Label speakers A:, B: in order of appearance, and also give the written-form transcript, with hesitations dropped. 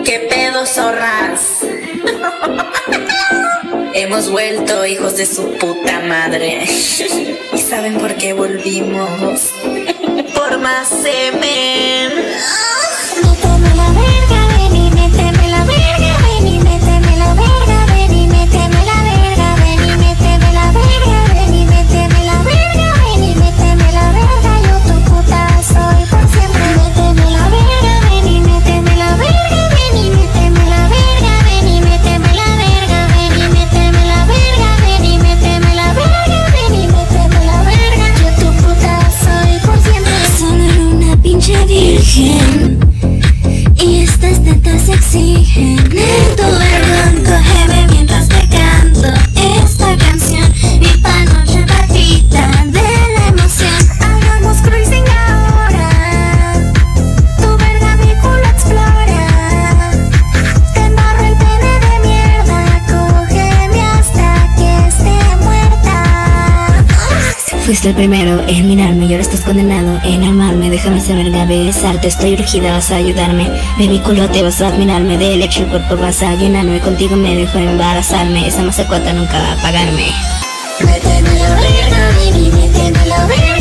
A: ¿Qué pedo, zorras? Hemos vuelto, hijos de su puta madre. ¿Y saben por qué volvimos? Por más semen.
B: Méteme la verga, ven y méteme la verga, ven y méteme la verga, ven y méteme la verga, ven y méteme la verga, ven y méteme la verga, ven y méteme la verga, yo tu puta soy por siempre. Méteme la verga, ven y méteme la verga, ven y méteme la verga, ven y méteme la verga, ven y méteme la verga, ven y méteme la verga, ven y méteme la verga, yo tu puta soy por siempre. Solo era una pinche virgen y estas tetas exigen en tu vergón, cógeme mientras te canto esta canción. Mi panoche palpita de la emoción. Hagamos cruising ahora, tu verga mi culo explora. Te embarro el pene de mierda, cógeme hasta que esté muerta.
C: Fuiste el primero en mirarme y ahora estás condenado en amarme. Déjame ser verga, besarte, estoy urgida, vas a ayudarme. De mi culo te vas a admirarme, de hecho el cuerpo vas a llenarme. Contigo me dejo embarazarme, esa mazacuata nunca va a pagarme.
B: Méteme la verga, ven y méteme la verga.